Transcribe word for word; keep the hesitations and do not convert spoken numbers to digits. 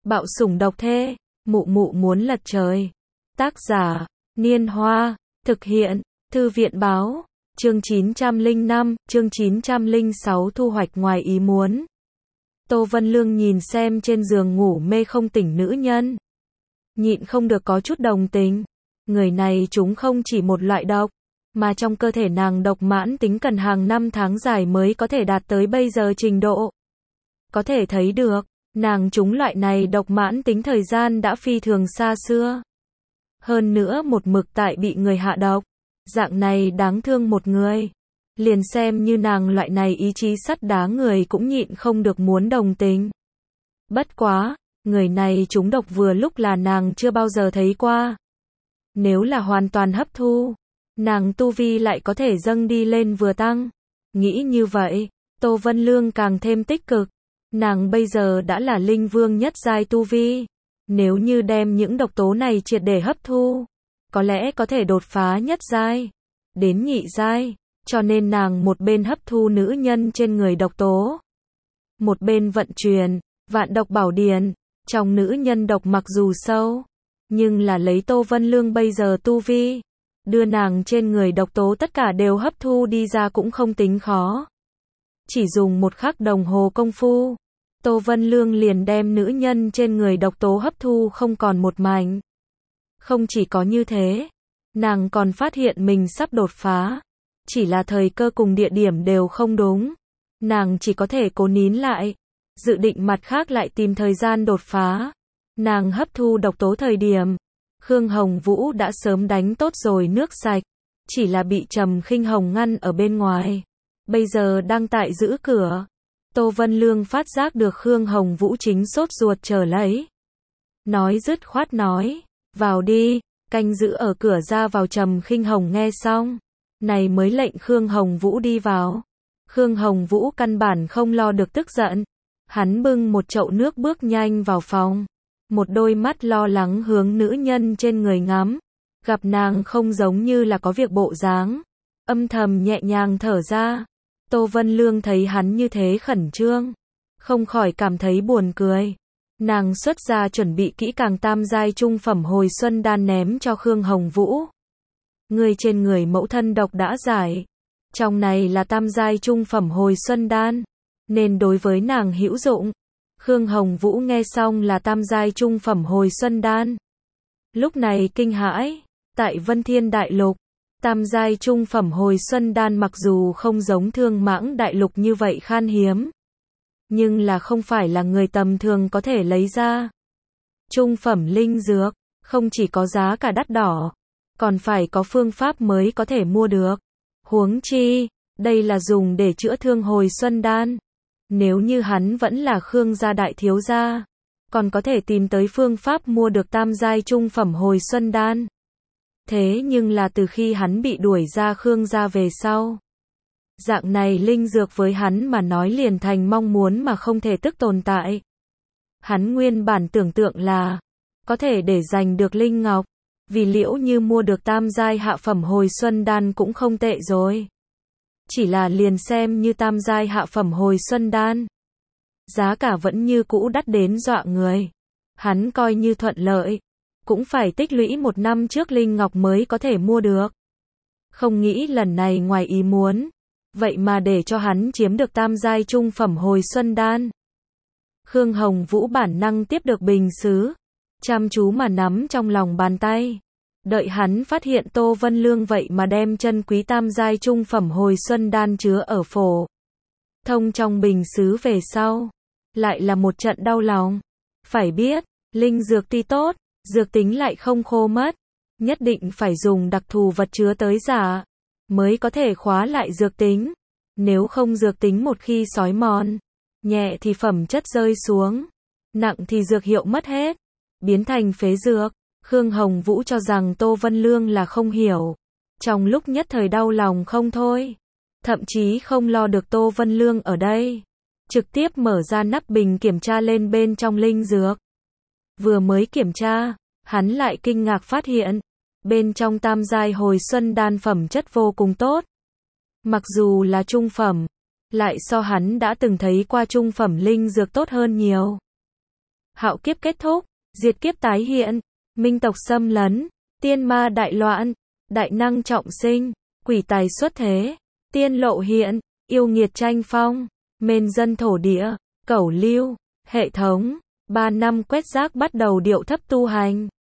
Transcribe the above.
Bạo sủng độc thê, mụ mụ muốn lật trời. Tác giả, Niên Hoa, thực hiện, Thư viện báo, chương chín trăm lẻ năm, chương chín trăm lẻ sáu thu hoạch ngoài ý muốn. Tô Vân Lương nhìn xem trên giường ngủ mê không tỉnh nữ nhân. Nhịn không được có chút đồng tình. Người này chúng không chỉ một loại độc, mà trong cơ thể nàng độc mãn tính cần hàng năm tháng dài mới có thể đạt tới bây giờ trình độ. Có thể thấy được, nàng trúng loại này độc mãn tính thời gian đã phi thường xa xưa. Hơn nữa một mực tại bị người hạ độc. Dạng này đáng thương một người. Liền xem như nàng loại này ý chí sắt đá người cũng nhịn không được muốn đồng tình. Bất quá, người này trúng độc vừa lúc là nàng chưa bao giờ thấy qua. Nếu là hoàn toàn hấp thu, nàng tu vi lại có thể dâng đi lên vừa tăng. Nghĩ như vậy, Tô Vân Lương càng thêm tích cực. Nàng bây giờ đã là linh vương nhất giai tu vi. Nếu như đem những độc tố này triệt để hấp thu, có lẽ có thể đột phá nhất giai, đến nhị giai. Cho nên nàng một bên hấp thu nữ nhân trên người độc tố, một bên vận chuyển vạn độc bảo điển. Trong nữ nhân độc mặc dù sâu, nhưng là lấy Tô Vân Lương bây giờ tu vi, đưa nàng trên người độc tố tất cả đều hấp thu đi ra cũng không tính khó. Chỉ dùng một khắc đồng hồ công phu, Tô Vân Lương liền đem nữ nhân trên người độc tố hấp thu không còn một mảnh. Không chỉ có như thế, nàng còn phát hiện mình sắp đột phá. Chỉ là thời cơ cùng địa điểm đều không đúng. Nàng chỉ có thể cố nín lại, dự định mặt khác lại tìm thời gian đột phá. Nàng hấp thu độc tố thời điểm, Khương Hồng Vũ đã sớm đánh tốt rồi nước sạch, chỉ là bị Trầm Khinh Hồng ngăn ở bên ngoài. Bây giờ đang tại giữ cửa. Tô Vân Lương phát giác được Khương Hồng Vũ chính sốt ruột chờ lấy. Nói dứt khoát nói, vào đi, canh giữ ở cửa ra vào. Trầm Khinh Hồng nghe xong, này mới lệnh Khương Hồng Vũ đi vào. Khương Hồng Vũ căn bản không lo được tức giận. Hắn bưng một chậu nước bước nhanh vào phòng. Một đôi mắt lo lắng hướng nữ nhân trên người ngắm. Gặp nàng không giống như là có việc bộ dáng, âm thầm nhẹ nhàng thở ra. Tô Vân Lương thấy hắn như thế khẩn trương, không khỏi cảm thấy buồn cười. Nàng xuất ra chuẩn bị kỹ càng tam giai trung phẩm hồi xuân đan ném cho Khương Hồng Vũ. Người trên người mẫu thân độc đã giải. Trong này là tam giai trung phẩm hồi xuân đan, nên đối với nàng hữu dụng. Khương Hồng Vũ nghe xong là tam giai trung phẩm hồi xuân đan. Lúc này kinh hãi, tại Vân Thiên Đại Lục, tam giai trung phẩm hồi xuân đan mặc dù không giống Thương Mãng Đại Lục như vậy khan hiếm, nhưng là không phải là người tầm thường có thể lấy ra. Trung phẩm linh dược, không chỉ có giá cả đắt đỏ, còn phải có phương pháp mới có thể mua được. Huống chi, đây là dùng để chữa thương hồi xuân đan. Nếu như hắn vẫn là Khương gia đại thiếu gia, còn có thể tìm tới phương pháp mua được tam giai trung phẩm hồi xuân đan. Thế nhưng là từ khi hắn bị đuổi ra Khương gia về sau, dạng này linh dược với hắn mà nói liền thành mong muốn mà không thể tức tồn tại. Hắn nguyên bản tưởng tượng là có thể để giành được linh ngọc, vì liễu như mua được tam giai hạ phẩm hồi xuân đan cũng không tệ rồi. Chỉ là liền xem như tam giai hạ phẩm hồi xuân đan, giá cả vẫn như cũ đắt đến dọa người. Hắn coi như thuận lợi, cũng phải tích lũy một năm trước linh ngọc mới có thể mua được. Không nghĩ lần này ngoài ý muốn, vậy mà để cho hắn chiếm được tam giai trung phẩm hồi xuân đan. Khương Hồng Vũ bản năng tiếp được bình sứ, chăm chú mà nắm trong lòng bàn tay. Đợi hắn phát hiện Tô Vân Lương vậy mà đem chân quý tam giai trung phẩm hồi xuân đan chứa ở phổ thông trong bình sứ về sau, lại là một trận đau lòng. Phải biết, linh dược tuy tốt, dược tính lại không khô mất, nhất định phải dùng đặc thù vật chứa tới giả mới có thể khóa lại dược tính. Nếu không dược tính một khi xói mòn, nhẹ thì phẩm chất rơi xuống, nặng thì dược hiệu mất hết, biến thành phế dược. Khương Hồng Vũ cho rằng Tô Vân Lương là không hiểu, trong lúc nhất thời đau lòng không thôi, thậm chí không lo được Tô Vân Lương ở đây, trực tiếp mở ra nắp bình kiểm tra lên bên trong linh dược. Vừa mới kiểm tra, hắn lại kinh ngạc phát hiện, bên trong tam giai hồi xuân đan phẩm chất vô cùng tốt. Mặc dù là trung phẩm, lại so hắn đã từng thấy qua trung phẩm linh dược tốt hơn nhiều. hạo kiếp kết thúc, diệt kiếp tái hiện, minh tộc xâm lấn, tiên ma đại loạn, đại năng trọng sinh, quỷ tài xuất thế, tiên lộ hiện, yêu nghiệt tranh phong, mên dân thổ địa, cẩu lưu, hệ thống, ba năm quét rác bắt đầu điệu thấp tu hành.